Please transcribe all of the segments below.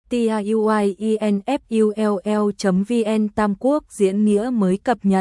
tiuinfull.vn Tam Quốc diễn nghĩa mới cập nhật.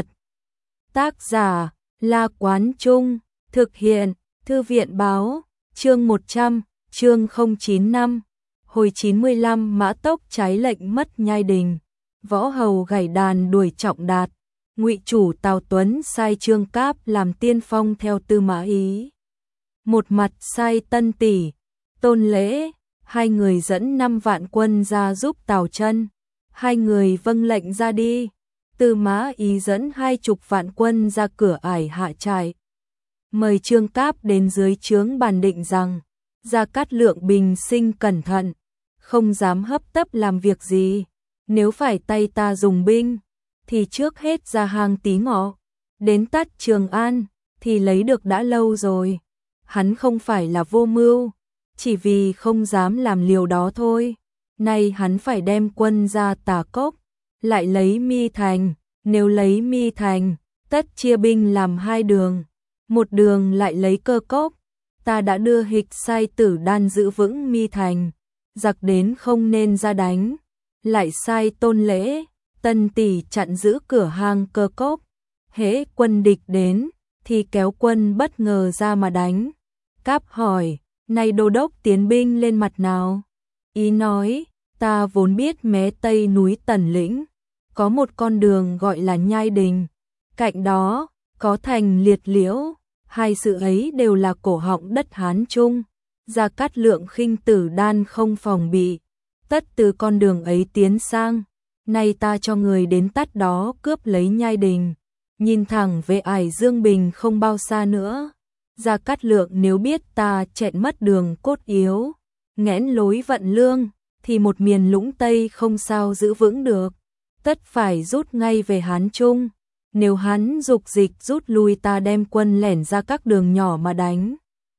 Tác giả La Quán Trung, thực hiện Thư viện Báo, chương 100, chương 095. Hồi 95 Mã Tốc trái lệnh mất Nhai Đình, Võ Hầu gảy đàn đuổi Trọng Đạt, Ngụy chủ Tào Tuấn sai Trương Cáp làm tiên phong theo Tư Mã Ý. Một mặt sai Tân Tỷ, Tôn Lễ, hai người dẫn 5 vạn quân ra giúp Tào Chân. Hai người vâng lệnh ra đi. Tư Mã Ý dẫn 20 vạn quân ra cửa ải Hạ Trại. Mời Trương Cáp đến dưới trướng bàn định rằng, Gia Cát Lượng bình sinh cẩn thận, không dám hấp tấp làm việc gì. Nếu phải tay ta dùng binh, thì trước hết ra hang Tí Ngọ, đến tắt Trường An, thì lấy được đã lâu rồi. Hắn không phải là vô mưu, chỉ vì không dám làm liều đó thôi. Nay hắn phải đem quân ra Tà Cốc, lại lấy Mi Thành. Nếu lấy Mi Thành, tất chia binh làm 2 đường. Một đường lại lấy Cơ Cốc. Ta đã đưa Hịch sai Tử Đan giữ vững Mi Thành, giặc đến không nên ra đánh. Lại sai Tôn Lễ, Tân Tỷ chặn giữ cửa hang Cơ Cốc. Hễ quân địch đến, thì kéo quân bất ngờ ra mà đánh. Cáp hỏi, này đô đốc tiến binh lên mặt nào? Ý nói, ta vốn biết mé tây núi Tần Lĩnh, có một con đường gọi là Nhai Đình. Cạnh đó, có thành Liệt Liễu, hai sự ấy đều là cổ họng đất Hán Trung. Gia Cát Lượng khinh Tử Đan không phòng bị, tất từ con đường ấy tiến sang. Nay ta cho người đến tắt đó cướp lấy Nhai Đình, nhìn thẳng về ải Dương Bình không bao xa nữa. Gia Cát Lượng nếu biết ta chẹn mất đường cốt yếu, nghẽn lối vận lương, thì một miền Lũng Tây không sao giữ vững được, tất phải rút ngay về Hán Trung. Nếu hắn dục dịch rút lui, ta đem quân lẻn ra các đường nhỏ mà đánh,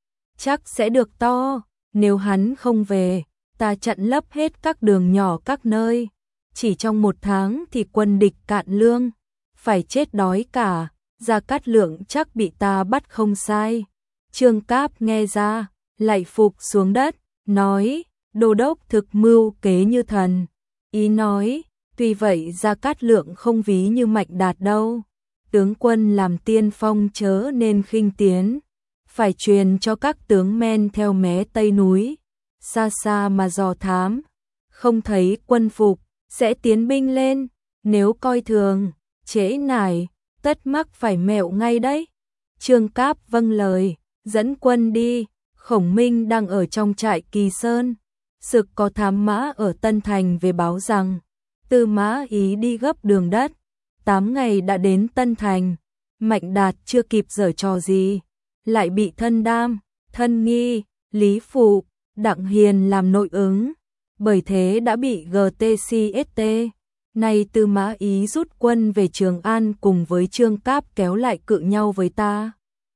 chắc sẽ được to. Nếu hắn không về, ta chặn lấp hết các đường nhỏ các nơi, chỉ trong 1 tháng thì quân địch cạn lương, phải chết đói cả. Gia Cát Lượng chắc bị ta bắt không sai. Trương Cáp nghe ra, lại phục xuống đất, nói, đô đốc thực mưu kế như thần. Ý nói, tuy vậy Gia Cát Lượng không ví như Mạnh Đạt đâu. Tướng quân làm tiên phong chớ nên khinh tiến, phải truyền cho các tướng men theo mé tây núi, xa xa mà dò thám, không thấy quân phục, sẽ tiến binh lên. Nếu coi thường, trễ nải, tất mắc phải mẹo ngay đấy. Trương Cáp vâng lời, dẫn quân đi. Khổng Minh đang ở trong trại Kỳ Sơn, sực có thám mã ở Tân Thành về báo rằng, Tư Mã Ý đi gấp đường đất, 8 ngày đã đến Tân Thành. Mạnh Đạt chưa kịp giở trò gì, lại bị Thân Đam, Thân Nghi, Lý Phụ, Đặng Hiền làm nội ứng, bởi thế đã bị GTCST. Nay Tư Mã Ý rút quân về Trường An cùng với Trương Cáp kéo lại cự nhau với ta.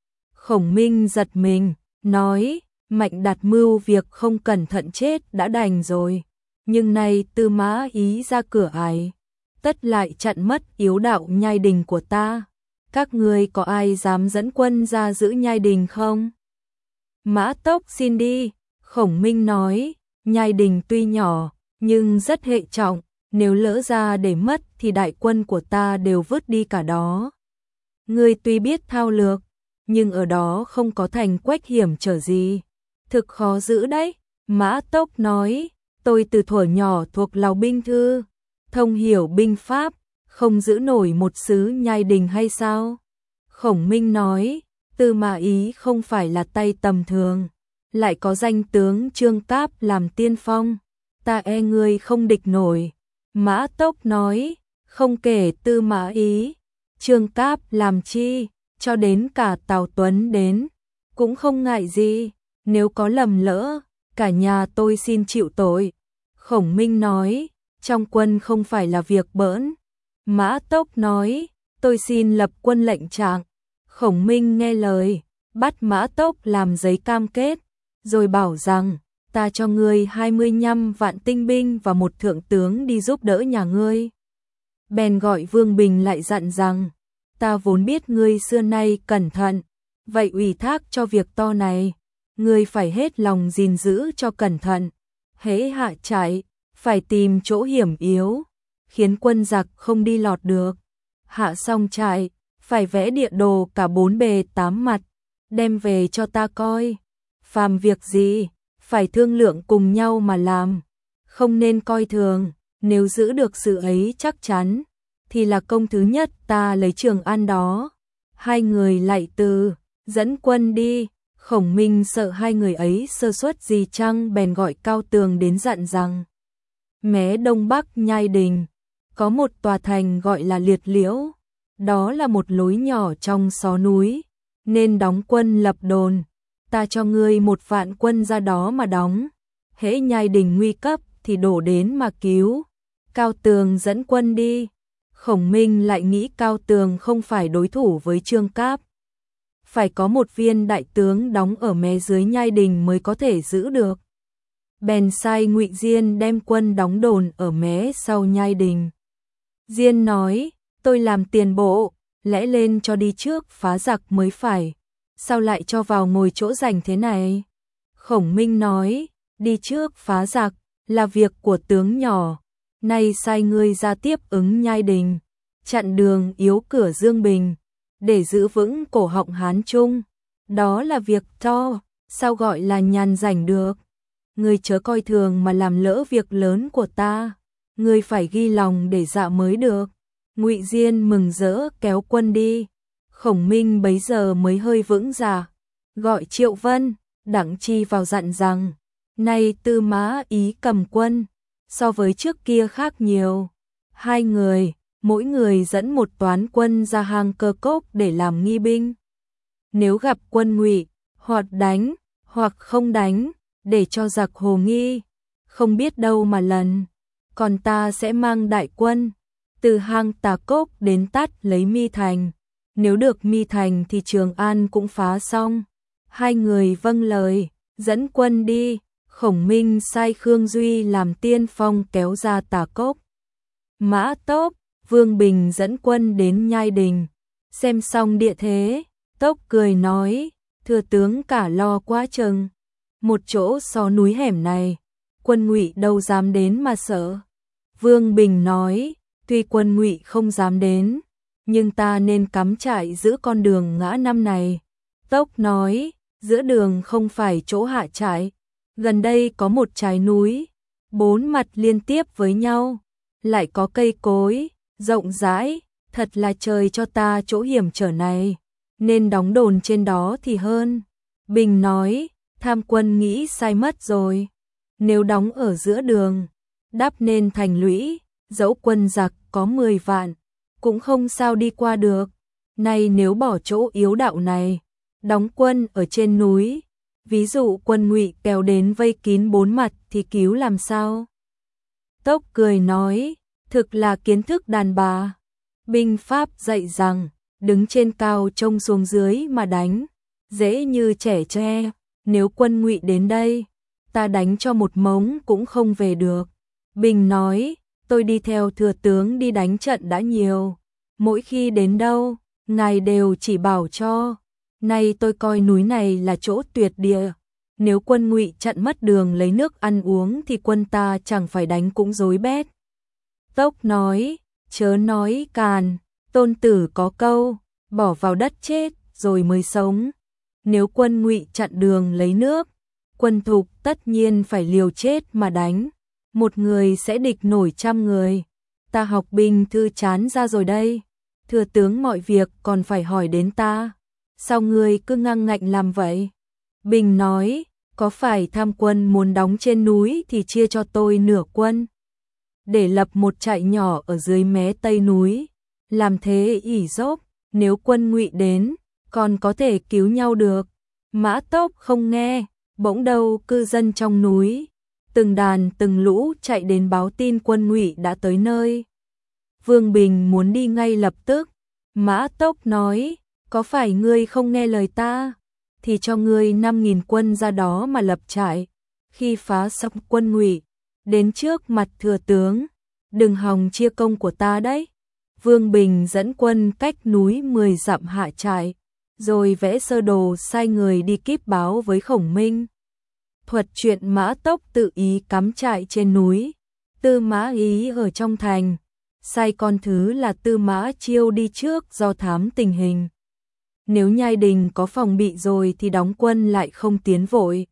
Khổng Minh giật mình, nói, Mạnh Đạt mưu việc không cẩn thận chết đã đành rồi, nhưng nay Tư Mã Ý ra cửa ải, tất lại chặn mất yếu đạo Nhai Đình của ta. Các ngươi có ai dám dẫn quân ra giữ Nhai Đình không? Mã Tốc xin đi. Khổng Minh nói, Nhai Đình tuy nhỏ, nhưng rất hệ trọng, nếu lỡ ra để mất thì đại quân của ta đều vứt đi cả đó. Ngươi tuy biết thao lược, nhưng ở đó không có thành quách hiểm trở gì, thực khó giữ đấy. Mã Tốc nói, tôi từ thuở nhỏ thuộc Lào binh thư, thông hiểu binh pháp, không giữ nổi một xứ Nhai Đình hay sao? Khổng Minh nói, Tư Mã Ý không phải là tay tầm thường, lại có danh tướng Trương Cáp làm tiên phong, ta e ngươi không địch nổi. Mã Tốc nói, không kể Tư Mã Ý, Trương Cáp làm chi, cho đến cả Tào Tuấn đến, cũng không ngại gì. Nếu có lầm lỡ, cả nhà tôi xin chịu tội. Khổng Minh nói, trong quân không phải là việc bỡn. Mã Tốc nói, tôi xin lập quân lệnh trạng. Khổng Minh nghe lời, bắt Mã Tốc làm giấy cam kết, rồi bảo rằng, ta cho ngươi 25 vạn tinh binh và một thượng tướng đi giúp đỡ nhà ngươi. Bèn gọi Vương Bình lại dặn rằng, ta vốn biết ngươi xưa nay cẩn thận, vậy ủy thác cho việc to này, ngươi phải hết lòng gìn giữ cho cẩn thận. Hễ Hạ Trại, phải tìm chỗ hiểm yếu, khiến quân giặc không đi lọt được. Hạ xong trại, phải vẽ địa đồ cả 4 bề 8 mặt, đem về cho ta coi. Phàm việc gì, phải thương lượng cùng nhau mà làm, không nên coi thường, nếu giữ được sự ấy chắc chắn, thì là công thứ nhất ta lấy Trường An đó. Hai người lại từ, dẫn quân đi. Khổng Minh sợ hai người ấy sơ suất gì chăng, bèn gọi Cao Tường đến dặn rằng: mé đông bắc Nhai Đình, có một tòa thành gọi là Liệt Liễu, đó là một lối nhỏ trong xó núi, nên đóng quân lập đồn, ta cho ngươi 1 vạn quân ra đó mà đóng, hễ Nhai Đình nguy cấp thì đổ đến mà cứu. Cao Tường dẫn quân đi. Khổng Minh lại nghĩ Cao Tường không phải đối thủ với Trương Cáp, phải có một viên đại tướng đóng ở mé dưới Nhai Đình mới có thể giữ được. Bèn sai Ngụy Diên đem quân đóng đồn ở mé sau Nhai Đình. Diên nói: tôi làm tiền bộ, lẽ lên cho đi trước phá giặc mới phải, sao lại cho vào ngồi chỗ rảnh thế này? Khổng Minh nói: đi trước phá giặc là việc của tướng nhỏ, nay sai ngươi ra tiếp ứng Nhai Đình, chặn đường yếu cửa Dương Bình, để giữ vững cổ họng Hán Trung, đó là việc to, sao gọi là nhàn rảnh được? Ngươi chớ coi thường mà làm lỡ việc lớn của ta, ngươi phải ghi lòng để dạ mới được. Ngụy Diên mừng rỡ kéo quân đi. Khổng Minh bấy giờ mới hơi vững dạ, gọi Triệu Vân, Đặng Chi vào dặn rằng: nay Tư Mã Ý cầm quân, so với trước kia khác nhiều. Hai người, mỗi người dẫn một toán quân ra hang Cơ Cốc để làm nghi binh. Nếu gặp quân Ngụy, hoặc đánh, hoặc không đánh, để cho giặc hồ nghi, không biết đâu mà lần. Còn ta sẽ mang đại quân từ hang Tà Cốc đến tát lấy Mi Thành. Nếu được Mi Thành thì Trường An cũng phá xong. Hai người vâng lời, dẫn quân đi. Khổng Minh sai Khương Duy làm tiên phong kéo ra Tà Cốc. Mã Tốc, Vương Bình dẫn quân đến Nhai Đình, xem xong địa thế, Tốc cười nói: thưa tướng cả lo quá chừng, một chỗ xó núi hẻm này, quân Ngụy đâu dám đến mà sợ. Vương Bình nói: tuy quân Ngụy không dám đến, nhưng ta nên cắm trại giữ con đường ngã năm này. Tốc nói: giữa đường không phải chỗ hạ trại, gần đây có một trái núi, 4 mặt liên tiếp với nhau, lại có cây cối rộng rãi, thật là trời cho ta chỗ hiểm trở này, nên đóng đồn trên đó thì hơn. Bình nói: tham quân nghĩ sai mất rồi, nếu đóng ở giữa đường, đắp nên thành lũy, dẫu quân giặc có 10 vạn, cũng không sao đi qua được. Nay nếu bỏ chỗ yếu đạo này, đóng quân ở trên núi, ví dụ quân Ngụy kéo đến vây kín 4 mặt thì cứu làm sao? Tốc cười nói: thực là kiến thức đàn bà. Binh pháp dạy rằng, đứng trên cao trông xuống dưới mà đánh, dễ như trẻ tre. Nếu quân Ngụy đến đây, ta đánh cho một mống cũng không về được. Bình nói: tôi đi theo thừa tướng đi đánh trận đã nhiều, mỗi khi đến đâu, ngài đều chỉ bảo cho. Nay tôi coi núi này là chỗ tuyệt địa, nếu quân Ngụy chặn mất đường lấy nước ăn uống thì quân ta chẳng phải đánh cũng rối bét. Tốc nói: chớ nói càn, Tôn Tử có câu, bỏ vào đất chết rồi mới sống. Nếu quân Ngụy chặn đường lấy nước, quân Thục tất nhiên phải liều chết mà đánh, một người sẽ địch nổi 100 người. Ta học binh thư chán ra rồi đây, thừa tướng mọi việc còn phải hỏi đến ta, sao ngươi cứ ngang ngạnh làm vậy? Bình nói: có phải tham quân muốn đóng trên núi thì chia cho tôi nửa quân, để lập một trại nhỏ ở dưới mé tây núi, làm thế ỷ dốc, nếu quân Ngụy đến, còn có thể cứu nhau được. Mã Tốc không nghe, bỗng đâu cư dân trong núi, từng đàn từng lũ chạy đến báo tin quân Ngụy đã tới nơi. Vương Bình muốn đi ngay lập tức. Mã Tốc nói: có phải ngươi không nghe lời ta, thì cho ngươi 5.000 quân ra đó mà lập trại. Khi phá xong quân Ngụy, đến trước mặt thừa tướng, đừng hòng chia công của ta đấy. Vương Bình dẫn quân cách núi 10 dặm hạ trại, rồi vẽ sơ đồ sai người đi kíp báo với Khổng Minh. Thuật chuyện Mã Tốc tự ý cắm trại trên núi, Tư Mã Ý ở trong thành, sai con thứ là Tư Mã Chiêu đi trước do thám tình hình. Nếu nhai đình có phòng bị rồi thì đóng quân lại không tiến vội.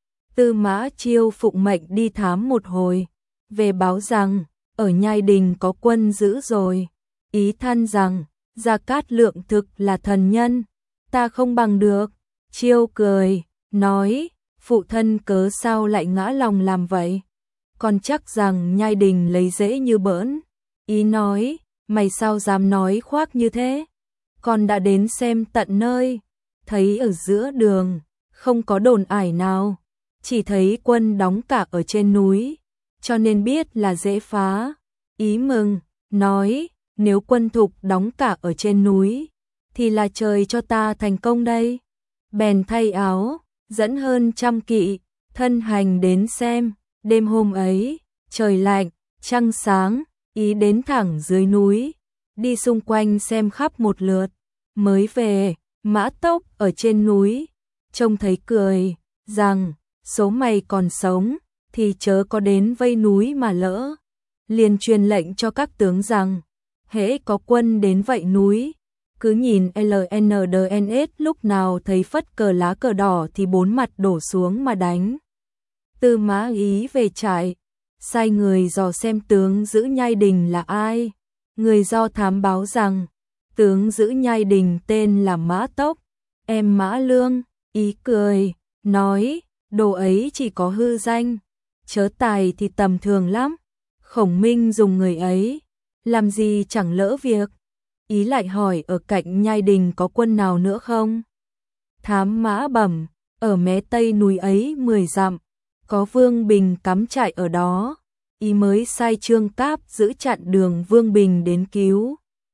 Tư Mã Chiêu phụng mệnh đi thám một hồi, về báo rằng ở nhai đình có quân giữ rồi. Ý than rằng Gia Cát Lượng thực là thần nhân, ta không bằng được. Chiêu cười, nói, phụ thân cớ sao lại ngã lòng làm vậy? Còn chắc rằng nhai đình lấy dễ như bỡn. Ý nói, mày sao dám nói khoác như thế? Con đã đến xem tận nơi, thấy ở giữa đường, không có đồn ải nào, chỉ thấy quân đóng cả ở trên núi, cho nên biết là dễ phá. Ý mừng, nói, nếu quân thục đóng cả ở trên núi, thì là trời cho ta thành công đây. Bèn thay áo, dẫn hơn 100 kỵ, thân hành đến xem. Đêm hôm ấy, trời lạnh, trăng sáng, Ý đến thẳng dưới núi, đi xung quanh xem khắp một lượt, mới về. Mã Tốc ở trên núi, trông thấy cười, rằng, số mày còn sống, thì chớ có đến vây núi mà lỡ. Liền truyền lệnh cho các tướng rằng, hễ có quân đến vây núi, cứ nhìn LNDNS lúc nào thấy phất cờ lá cờ đỏ thì 4 mặt đổ xuống mà đánh. Tư Mã Ý về trại, sai người dò xem tướng giữ nhai đình là ai. Người do thám báo rằng, tướng giữ nhai đình tên là Mã Tốc, em Mã Lương. Ý cười, nói, đồ ấy chỉ có hư danh, chớ tài thì tầm thường lắm. Khổng Minh dùng người ấy, làm gì chẳng lỡ việc. Ý lại hỏi ở cạnh nhai đình có quân nào nữa không? Thám mã bẩm, ở mé tây núi ấy 10 dặm, có Vương Bình cắm trại ở đó. Ý mới sai Trương Cáp giữ chặn đường Vương Bình đến cứu.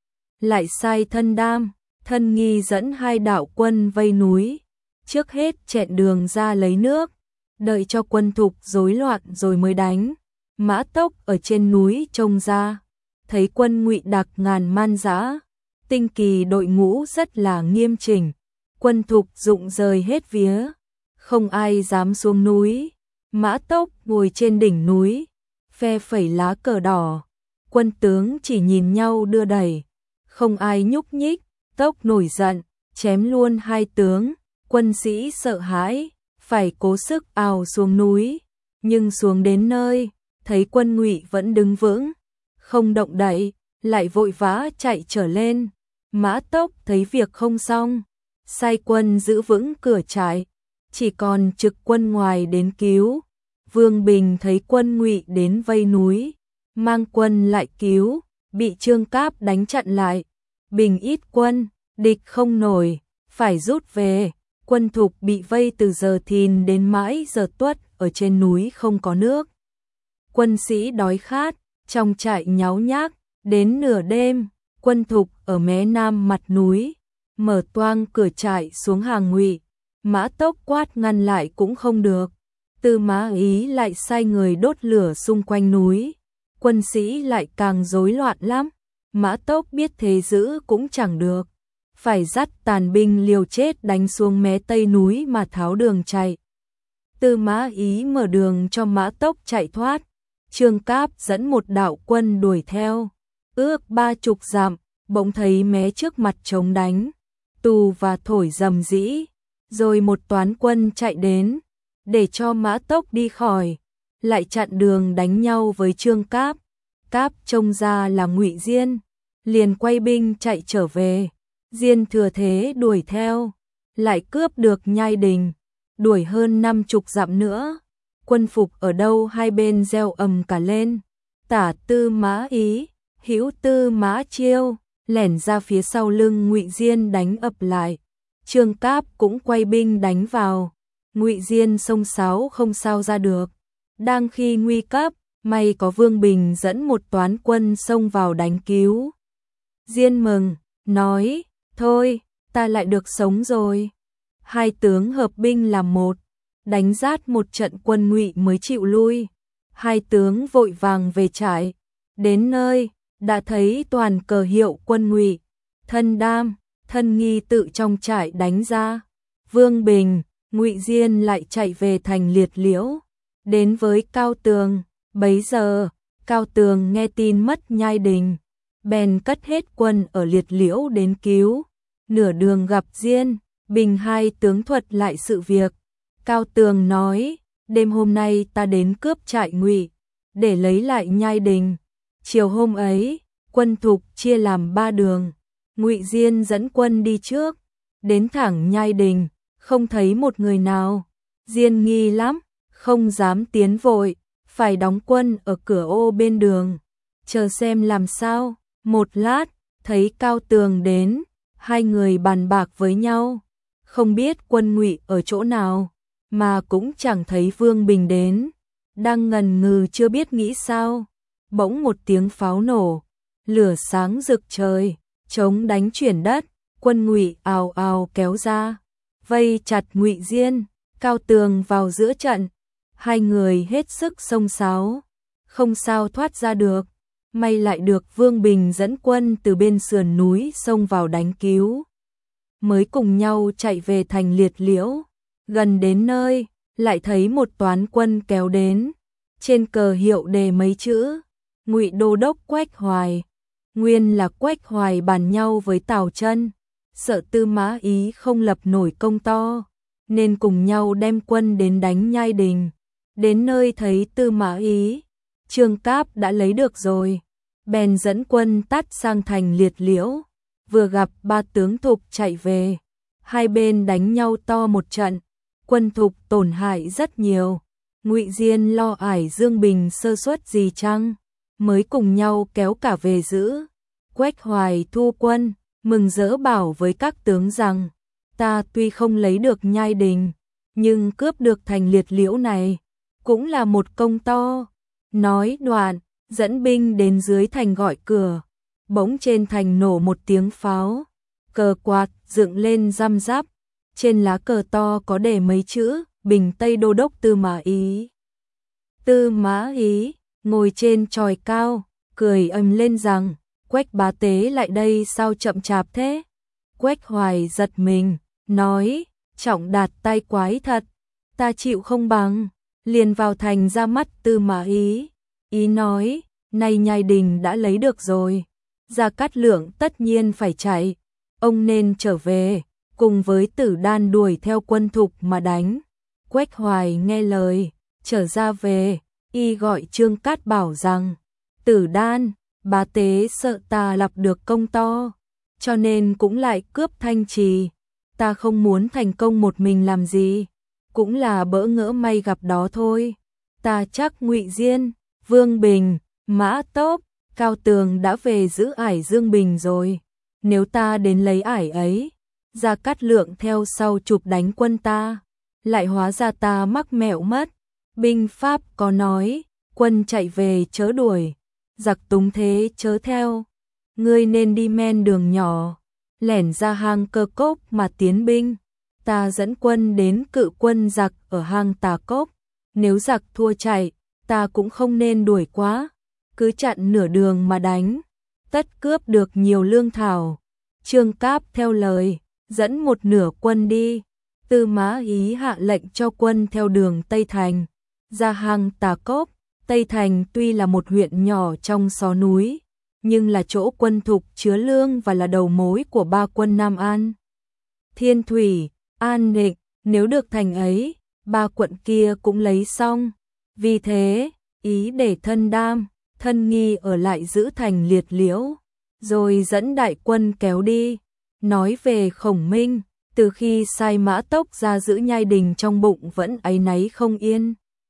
Lại sai Thân Đam, Thân Nghi dẫn 2 đạo quân vây núi, trước hết chẹn đường ra lấy nước, đợi cho quân thục rối loạn rồi mới đánh. Mã Tốc ở trên núi trông ra, thấy quân Ngụy Đặc ngàn man dã, tinh kỳ đội ngũ rất là nghiêm chỉnh, quân thục dụng rời hết vía, không ai dám xuống núi. Mã Tốc ngồi trên đỉnh núi, phe phẩy lá cờ đỏ, quân tướng chỉ nhìn nhau đưa đẩy, không ai nhúc nhích. Tốc nổi giận, chém luôn 2 tướng, quân sĩ sợ hãi, phải cố sức ào xuống núi, nhưng xuống đến nơi, thấy quân Ngụy vẫn đứng vững, không động đậy, lại vội vã chạy trở lên. Mã Tốc thấy việc không xong, sai quân giữ vững cửa trại, chỉ còn trực quân ngoài đến cứu. Vương Bình thấy quân Ngụy đến vây núi, mang quân lại cứu, bị Trương Cáp đánh chặn lại. Bình ít quân, địch không nổi, phải rút về. Quân thục bị vây từ giờ thìn đến mãi giờ tuất, ở trên núi không có nước. Quân sĩ đói khát, trong trại nháo nhác. Đến nửa đêm, quân thục ở mé nam mặt núi, mở toang cửa trại xuống hàng Ngụy. Mã Tốc quát ngăn lại cũng không được. Tư Mã Ý lại sai người đốt lửa xung quanh núi, quân sĩ lại càng rối loạn lắm. Mã Tốc biết thế giữ cũng chẳng được, phải dắt tàn binh liều chết đánh xuống mé tây núi mà tháo đường chạy. Tư Mã Ý mở đường cho Mã Tốc chạy thoát, Trương Cáp dẫn một đạo quân đuổi theo, ước 30 dặm, bỗng thấy mé trước mặt trống đánh, tù và thổi rầm rĩ, rồi một toán quân chạy đến, để cho Mã Tốc đi khỏi, lại chặn đường đánh nhau với Trương Cáp. Cáp trông ra là Ngụy Diên, liền quay binh chạy trở về. Diên thừa thế đuổi theo, lại cướp được nhai đình, đuổi hơn 50 dặm nữa. Quân phục ở đâu hai bên reo ầm cả lên. Tả Tư Mã Ý, hữu Tư Mã Chiêu lẻn ra phía sau lưng Ngụy Diên đánh ập lại. Trương Cáp cũng quay binh đánh vào. Ngụy Diên xông xáo không sao ra được. Đang khi nguy cấp, may có Vương Bình dẫn một toán quân xông vào đánh cứu. Diên mừng, nói, thôi, ta lại được sống rồi. 2 tướng hợp binh làm một, đánh rát một trận quân Ngụy mới chịu lui. 2 tướng vội vàng về trại, đến nơi, đã thấy toàn cờ hiệu quân Ngụy. Thân Đam, Thân Nghi tự trong trại đánh ra. Vương Bình, Ngụy Diên lại chạy về thành Liệt Liễu, đến với Cao Tường. Bấy giờ, Cao Tường nghe tin mất Nhai Đình, bèn cất hết quân ở Liệt Liễu đến cứu. Nửa đường gặp Diên, Bình hai tướng thuật lại sự việc. Cao Tường nói, đêm hôm nay ta đến cướp trại Ngụy để lấy lại Nhai Đình. Chiều hôm ấy, quân thục chia làm 3 đường. Ngụy Diên dẫn quân đi trước, đến thẳng Nhai Đình, không thấy một người nào. Diên nghi lắm, không dám tiến vội, phải đóng quân ở cửa ô bên đường, chờ xem làm sao. Một lát, thấy Cao Tường đến, hai người bàn bạc với nhau, không biết quân Ngụy ở chỗ nào, mà cũng chẳng thấy Vương Bình đến. Đang ngần ngừ chưa biết nghĩ sao, bỗng một tiếng pháo nổ, lửa sáng rực trời, trống đánh chuyển đất, quân Ngụy ào ào kéo ra, vây chặt Ngụy Diên. Cao Tường vào giữa trận, hai người hết sức xông xáo, không sao thoát ra được. May lại được Vương Bình dẫn quân từ bên sườn núi xông vào đánh cứu, mới cùng nhau chạy về thành Liệt Liễu. Gần đến nơi, lại thấy một toán quân kéo đến, trên cờ hiệu đề mấy chữ Ngụy Đô đốc Quách Hoài. Nguyên là Quách Hoài bàn nhau với Tào Chân, sợ Tư Mã Ý không lập nổi công to, nên cùng nhau đem quân đến đánh Nhai Đình. Đến nơi thấy Tư Mã Ý, Trương Cáp đã lấy được rồi, bèn dẫn quân tắt sang thành Liệt Liễu. Vừa gặp 3 tướng Thục chạy về, hai bên đánh nhau to một trận, quân Thục tổn hại rất nhiều. Ngụy Diên lo ải Dương Bình sơ suất gì chăng, mới cùng nhau kéo cả về giữ. Quách Hoài thu quân, mừng rỡ bảo với các tướng rằng, ta tuy không lấy được Nhai Đình, nhưng cướp được thành Liệt Liễu này, cũng là một công to. Nói đoạn, dẫn binh đến dưới thành gọi cửa, bỗng trên thành nổ một tiếng pháo, cờ quạt dựng lên răm rắp, trên lá cờ to có đề mấy chữ Bình Tây Đô đốc Tư Mã Ý. Tư Mã Ý ngồi trên chòi cao, cười ầm lên rằng, Quách bá tế lại đây sao chậm chạp thế? Quách Hoài giật mình, nói, Trọng Đạt tay quái thật, ta chịu không bằng. Liền vào thành ra mắt Tư Mã Ý. Ý nói, nay Nhai Đình đã lấy được rồi, Gia Cát Lượng tất nhiên phải chạy, ông nên trở về, cùng với Tử Đan đuổi theo quân Thục mà đánh. Quách Hoài nghe lời, trở ra về, y gọi Trương Cát bảo rằng, Tử Đan, bá tế sợ ta lập được công to, cho nên cũng lại cướp Thanh Trì, ta không muốn thành công một mình làm gì, cũng là bỡ ngỡ may gặp đó thôi. Ta chắc Ngụy Diên, Vương Bình, Mã Tốc, Cao Tường đã về giữ ải Dương Bình rồi, nếu ta đến lấy ải ấy, Gia Cát Lượng theo sau chụp đánh quân ta, lại hóa ra ta mắc mẹo mất. Binh pháp có nói, quân chạy về chớ đuổi, giặc túng thế chớ theo, ngươi nên đi men đường nhỏ, lẻn ra hang Cơ Cốc mà tiến binh. Ta dẫn quân đến cự quân giặc ở hang Tà Cốc, nếu giặc thua chạy, ta cũng không nên đuổi quá, cứ chặn nửa đường mà đánh, tất cướp được nhiều lương thảo. Trương Cáp theo lời, dẫn một nửa quân đi. Tư Mã Ý hạ lệnh cho quân theo đường Tây Thành, ra hang Tà Cốc. Tây Thành tuy là một huyện nhỏ trong xó núi, nhưng là chỗ quân Thục chứa lương và là đầu mối của 3 quân Nam An, Thiên Thủy, An Định. Nếu được thành ấy, 3 quận kia cũng lấy xong. Vì thế, Ý để Thân Đam, Thân Nghi ở lại giữ thành Liệt Liễu, rồi dẫn đại quân kéo đi. Nói về Khổng Minh, từ khi sai Mã Tốc ra giữ Nhai Đình trong bụng vẫn áy náy không yên.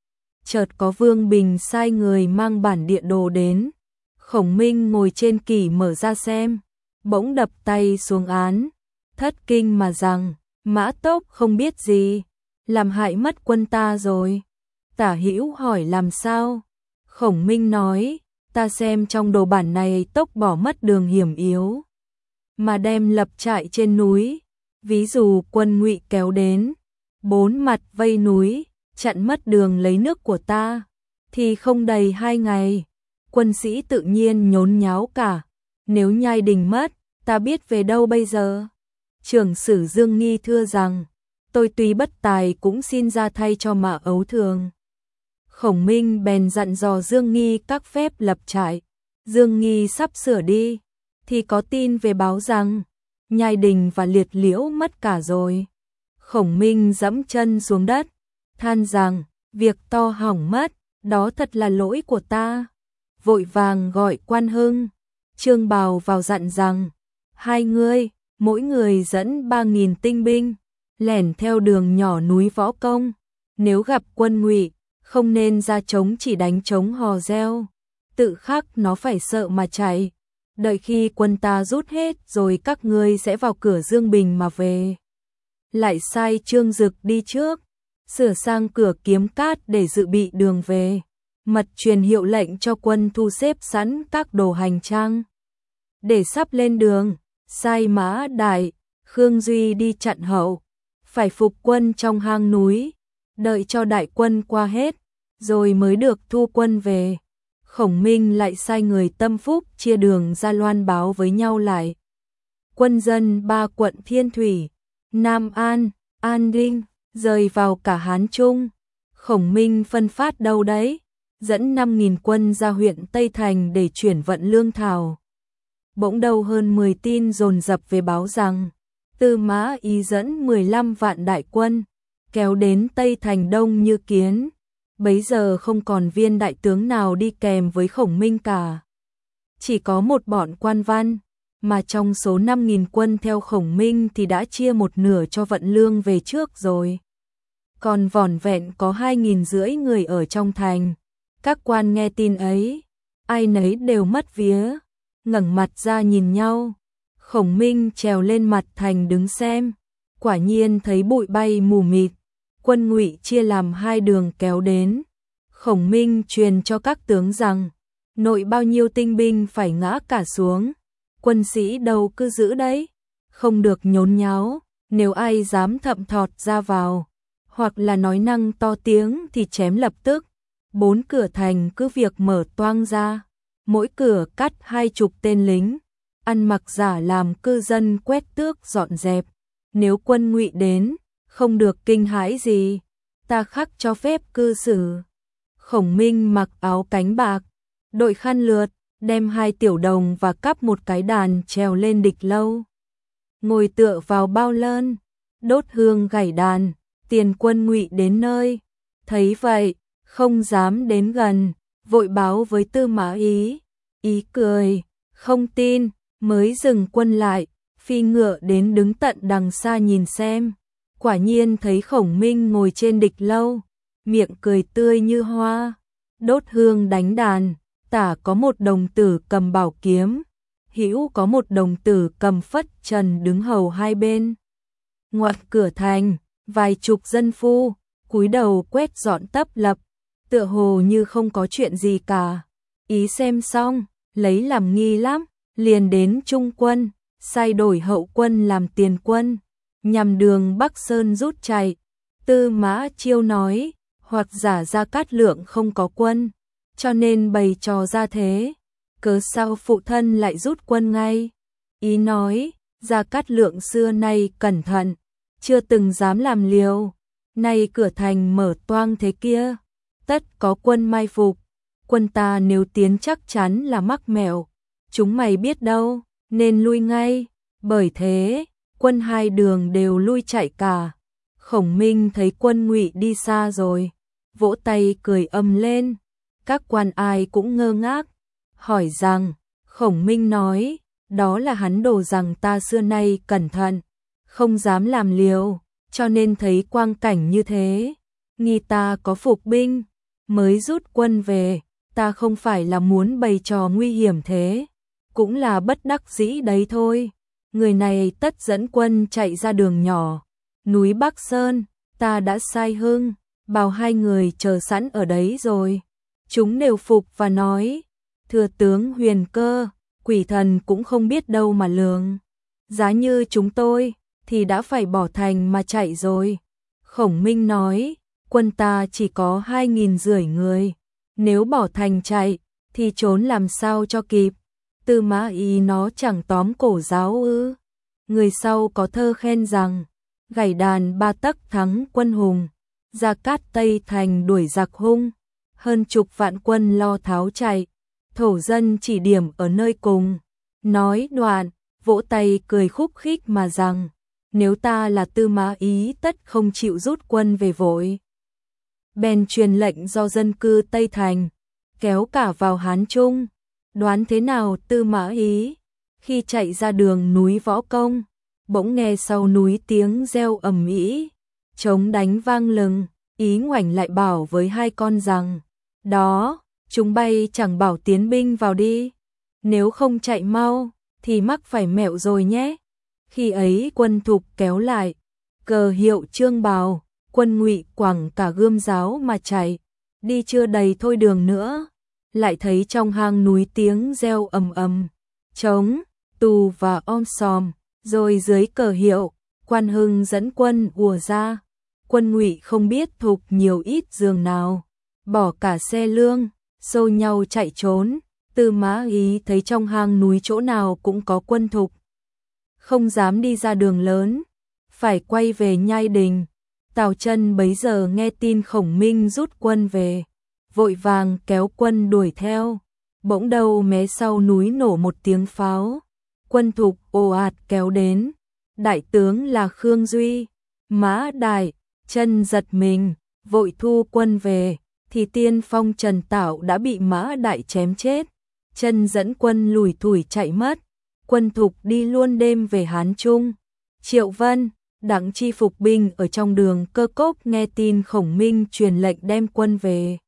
Chợt có Vương Bình sai người mang bản địa đồ đến, Khổng Minh ngồi trên kỷ mở ra xem, bỗng đập tay xuống án, thất kinh mà rằng, Mã Tốc không biết gì, làm hại mất quân ta rồi. Tả Hữu hỏi làm sao? Khổng Minh nói, ta xem trong đồ bản này Tốc bỏ mất đường hiểm yếu, mà đem lập trại trên núi. Ví dụ quân Ngụy kéo đến, 4 mặt vây núi, chặn mất đường lấy nước của ta, thì không đầy 2 ngày, quân sĩ tự nhiên nhốn nháo cả. Nếu Nhai Đình mất, ta biết về đâu bây giờ? Trưởng sử Dương Nghi thưa rằng, tôi tuy bất tài cũng xin ra thay cho Mã Ấu Thường. Khổng Minh bèn dặn dò Dương Nghi các phép lập trại. Dương Nghi sắp sửa đi, thì có tin về báo rằng Nhai Đình và Liệt Liễu mất cả rồi. Khổng Minh giẫm chân xuống đất, than rằng, việc to hỏng mất, đó thật là lỗi của ta. Vội vàng gọi Quan Hưng, Trương Bào vào dặn rằng, hai ngươi, mỗi người dẫn 3.000 tinh binh, lẻn theo đường nhỏ núi Võ Công. Nếu gặp quân Ngụy, không nên ra trống chỉ đánh trống hò reo, tự khắc nó phải sợ mà chạy. Đợi khi quân ta rút hết rồi các ngươi sẽ vào cửa Dương Bình mà về. Lại sai Trương Dực đi trước, sửa sang cửa Kiếm Cát để dự bị đường về. Mật truyền hiệu lệnh cho quân thu xếp sẵn các đồ hành trang, để sắp lên đường. Sai Mã Đại, Khương Duy đi chặn hậu, phải phục quân trong hang núi, đợi cho đại quân qua hết, rồi mới được thu quân về. Khổng Minh lại sai người tâm phúc chia đường ra loan báo với nhau lại. Quân dân 3 quận Thiên Thủy, Nam An, An Đinh, rời vào cả Hán Trung. Khổng Minh phân phát đâu đấy, dẫn 5.000 quân ra huyện Tây Thành để chuyển vận lương thảo. Bỗng đâu hơn 10 tin dồn dập về báo rằng Tư Mã Ý dẫn 15 vạn đại quân kéo đến Tây Thành đông như kiến. Bấy giờ không còn viên đại tướng nào đi kèm với Khổng Minh cả, chỉ có một bọn quan văn, mà trong số 5.000 quân theo Khổng Minh thì đã chia một nửa cho vận lương về trước rồi. Còn vỏn vẹn có 2.500 người ở trong thành. Các quan nghe tin ấy, ai nấy đều mất vía, ngẩng mặt ra nhìn nhau. Khổng Minh trèo lên mặt thành đứng xem, quả nhiên thấy bụi bay mù mịt, quân Ngụy chia làm 2 đường kéo đến. Khổng Minh truyền cho các tướng rằng, nội bao nhiêu tinh binh phải ngã cả xuống, quân sĩ đâu cứ giữ đấy, không được nhốn nháo, nếu ai dám thậm thọt ra vào, hoặc là nói năng to tiếng thì chém lập tức. 4 cửa thành cứ việc mở toang ra, mỗi cửa cắt 20 tên lính, ăn mặc giả làm cư dân quét tước dọn dẹp. Nếu quân Ngụy đến, không được kinh hãi gì, ta khắc cho phép cư xử. Khổng Minh mặc áo cánh bạc, đội khăn lượt, đem 2 tiểu đồng và cắp một cái đàn trèo lên địch lâu. Ngồi tựa vào bao lơn, đốt hương gảy đàn. Tiền quân Ngụy đến nơi, thấy vậy, không dám đến gần, vội báo với Tư Mã Ý. Ý cười, không tin, mới dừng quân lại, phi ngựa đến đứng tận đằng xa nhìn xem. Quả nhiên thấy Khổng Minh ngồi trên địch lâu, miệng cười tươi như hoa, đốt hương đánh đàn, tả có một đồng tử cầm bảo kiếm, hữu có một đồng tử cầm phất trần đứng hầu hai bên. Ngoặt cửa thành, vài chục dân phu, cúi đầu quét dọn tấp lập, tựa hồ như không có chuyện gì cả. Ý xem xong, lấy làm nghi lắm, liền đến trung quân, sai đổi hậu quân làm tiền quân, nhằm đường Bắc Sơn rút chạy. Tư Mã Chiêu nói, hoặc giả Gia Cát Lượng không có quân, cho nên bày trò ra thế, cớ sao phụ thân lại rút quân ngay. Ý nói, Gia Cát Lượng xưa nay cẩn thận, chưa từng dám làm liều, nay cửa thành mở toang thế kia, tất có quân mai phục, quân ta nếu tiến chắc chắn là mắc mẹo, chúng mày biết đâu, nên lui ngay. Bởi thế, quân 2 đường đều lui chạy cả. Khổng Minh thấy quân Ngụy đi xa rồi, vỗ tay cười ầm lên. Các quan ai cũng ngơ ngác, hỏi rằng, Khổng Minh nói, đó là hắn đổ rằng ta xưa nay cẩn thận, không dám làm liều, cho nên thấy quang cảnh như thế, nghi ta có phục binh, mới rút quân về, ta không phải là muốn bày trò nguy hiểm thế, cũng là bất đắc dĩ đấy thôi. Người này tất dẫn quân chạy ra đường nhỏ, núi Bắc Sơn, ta đã sai Hưng, bảo 2 người chờ sẵn ở đấy rồi. Chúng đều phục và nói, thưa tướng Huyền Cơ, quỷ thần cũng không biết đâu mà lường. Giá như chúng tôi, thì đã phải bỏ thành mà chạy rồi. Khổng Minh nói, quân ta chỉ có 2.500 người, nếu bỏ thành chạy, thì trốn làm sao cho kịp. Tư Mã Ý nó chẳng tóm cổ giáo ư. Người sau có thơ khen rằng, gảy đàn 3 tấc thắng quân hùng, Gia Cát Tây thành đuổi giặc hung, hơn chục vạn quân lo tháo chạy, thổ dân chỉ điểm ở nơi cùng. Nói đoạn, vỗ tay cười khúc khích mà rằng, nếu ta là Tư Mã Ý tất không chịu rút quân về vội. Bèn truyền lệnh do dân cư Tây Thành, kéo cả vào Hán Trung. Đoán thế nào Tư Mã Ý, khi chạy ra đường núi Võ Công, bỗng nghe sau núi tiếng reo ầm ĩ, trống đánh vang lừng, Ý ngoảnh lại bảo với hai con rằng, đó, chúng bay chẳng bảo tiến binh vào đi, nếu không chạy mau, thì mắc phải mẹo rồi nhé. Khi ấy quân Thục kéo lại, cờ hiệu trương bào, quân Ngụy quẳng cả gươm giáo mà chạy, đi chưa đầy thôi đường nữa, lại thấy trong hang núi tiếng reo ầm ầm, trống, tù và om sòm, rồi dưới cờ hiệu, Quan Hưng dẫn quân ùa ra. Quân Ngụy không biết Thục nhiều ít giường nào, bỏ cả xe lương, xô nhau chạy trốn. Tư Mã Ý thấy trong hang núi chỗ nào cũng có quân Thục, không dám đi ra đường lớn, phải quay về Nhai Đình. Tào Chân bấy giờ nghe tin Khổng Minh rút quân về, vội vàng kéo quân đuổi theo. Bỗng đâu mé sau núi nổ một tiếng pháo, quân Thục ồ ạt kéo đến. Đại tướng là Khương Duy, Mã Đại, Chân giật mình, vội thu quân về, thì tiên phong Trần Tảo đã bị Mã Đại chém chết. Chân dẫn quân lủi thủi chạy mất, quân Thục đi luôn đêm về Hán Trung. Triệu Vân, Đặng Chi phục binh ở trong đường Cơ Cốc nghe tin Khổng Minh truyền lệnh đem quân về.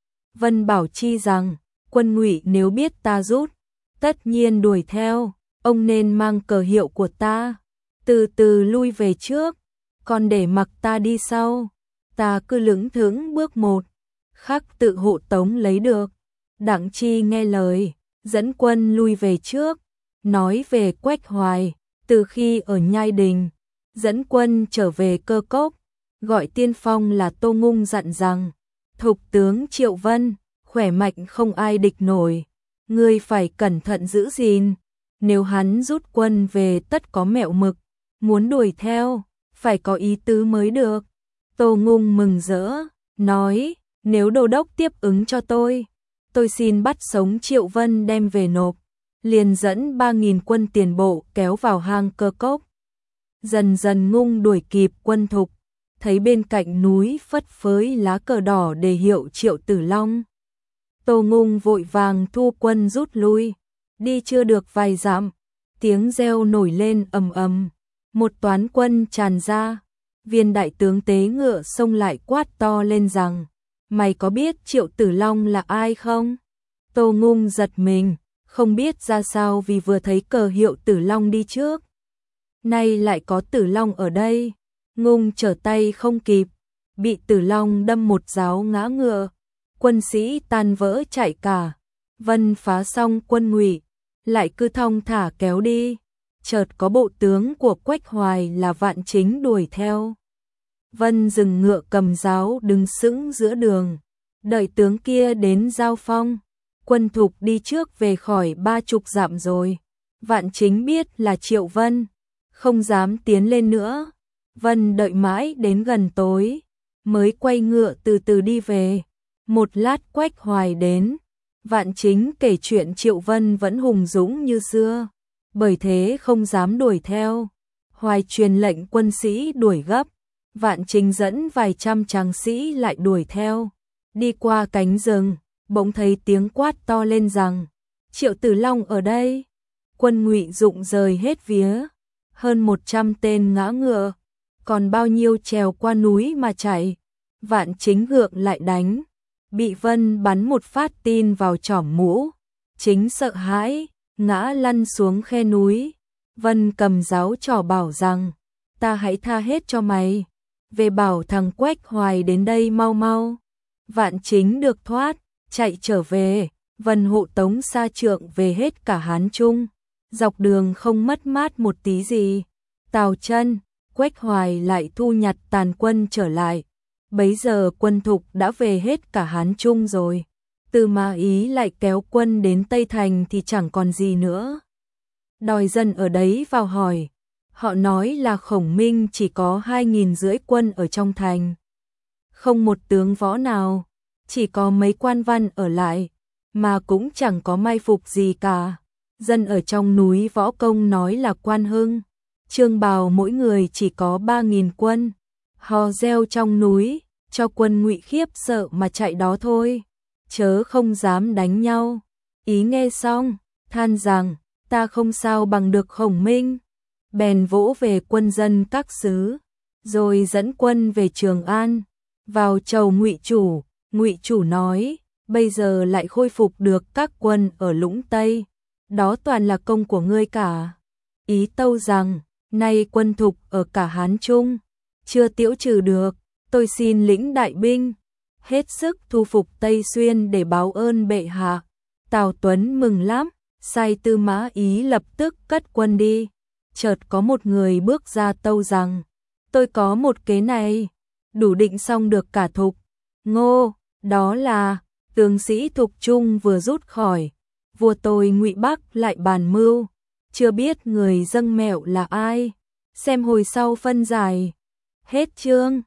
Vân bảo Chi rằng, quân Ngụy nếu biết ta rút, tất nhiên đuổi theo, ông nên mang cờ hiệu của ta, từ từ lui về trước, còn để mặc ta đi sau, ta cứ lững thững bước một, khắc tự hộ tống lấy được. Đặng Chi nghe lời, dẫn quân lui về trước, nói về Quách Hoài, từ khi ở Nhai Đình, dẫn quân trở về Cơ Cốc, gọi tiên phong là Tô Ngung dặn rằng, Thục tướng Triệu Vân, khỏe mạnh không ai địch nổi, ngươi phải cẩn thận giữ gìn, nếu hắn rút quân về tất có mẹo mực, muốn đuổi theo, phải có ý tứ mới được. Tô Ngung mừng rỡ, nói, nếu đô đốc tiếp ứng cho tôi xin bắt sống Triệu Vân đem về nộp, liền dẫn 3.000 quân tiền bộ kéo vào hang Cơ Cốc. Dần dần Ngung đuổi kịp quân Thục, thấy bên cạnh núi phất phới lá cờ đỏ đề hiệu Triệu Tử Long. Tô Ngung vội vàng thu quân rút lui, đi chưa được vài dặm, tiếng reo nổi lên ầm ầm, một toán quân tràn ra, viên đại tướng tế ngựa xông lại quát to lên rằng, mày có biết Triệu Tử Long là ai không? Tô Ngung giật mình, không biết ra sao vì vừa thấy cờ hiệu Tử Long đi trước. Nay lại có Tử Long ở đây, Ngung trở tay không kịp, bị Tử Long đâm một giáo ngã ngựa, quân sĩ tan vỡ chạy cả. Vân phá xong quân Ngụy, lại cứ thong thả kéo đi, chợt có bộ tướng của Quách Hoài là Vạn Chính đuổi theo. Vân dừng ngựa cầm giáo đứng sững giữa đường, đợi tướng kia đến giao phong. Quân Thục đi trước về khỏi 30 dặm rồi. Vạn Chính biết là Triệu Vân, không dám tiến lên nữa. Vân đợi mãi đến gần tối, mới quay ngựa từ từ đi về. Một lát Quách Hoài đến, Vạn Chính kể chuyện Triệu Vân vẫn hùng dũng như xưa, bởi thế không dám đuổi theo. Hoài truyền lệnh quân sĩ đuổi gấp, Vạn Chính dẫn vài trăm tráng sĩ lại đuổi theo. Đi qua cánh rừng, bỗng thấy tiếng quát to lên rằng, Triệu Tử Long ở đây. Quân Ngụy rụng rời hết vía, hơn 100 tên ngã ngựa, còn bao nhiêu trèo qua núi mà chạy. Vạn Chính gượng lại đánh, bị Vân bắn một phát tin vào chỏm mũ, Chính sợ hãi, ngã lăn xuống khe núi. Vân cầm giáo trỏ bảo rằng, ta hãy tha hết cho mày, về bảo thằng Quách Hoài đến đây mau mau. Vạn Chính được thoát, chạy trở về, Vân hộ tống xa trượng về hết cả Hán Trung, dọc đường không mất mát một tí gì. Tào Chân, Quách Hoài lại thu nhặt tàn quân trở lại, bấy giờ quân Thục đã về hết cả Hán Trung rồi. Tư Mã Ý lại kéo quân đến Tây Thành thì chẳng còn gì nữa. Đòi dân ở đấy vào hỏi, họ nói là Khổng Minh chỉ có 2.500 quân ở trong thành, không một tướng võ nào. chỉ có mấy quan văn ở lại, mà cũng chẳng có mai phục gì cả. Dân ở trong núi võ công nói là quan hưng, Trương Bào mỗi người chỉ có 3.000 quân, hò reo trong núi, cho quân Ngụy khiếp sợ mà chạy đó thôi, chớ không dám đánh nhau. Ý nghe xong, than rằng, ta không sao bằng được Khổng Minh, bèn vỗ về quân dân các xứ, rồi dẫn quân về Trường An, vào chầu Ngụy chủ. Ngụy chủ nói, bây giờ lại khôi phục được các quân ở Lũng Tây, đó toàn là công của ngươi cả. Ý tâu rằng, nay quân thục ở cả Hán Trung, chưa tiễu trừ được, tôi xin lĩnh đại binh, hết sức thu phục Tây Xuyên để báo ơn bệ hạ. Tào Tuấn mừng lắm, sai Tư Mã Ý lập tức cất quân đi. Chợt có một người bước ra tâu rằng, tôi có một kế này, đủ định xong được cả Thục, Ngô, đó là tướng sĩ Thục Trung vừa rút khỏi, vua tôi Ngụy Bắc lại bàn mưu, chưa biết người dâng mẹo là ai, xem hồi sau phân giải. Hết chương.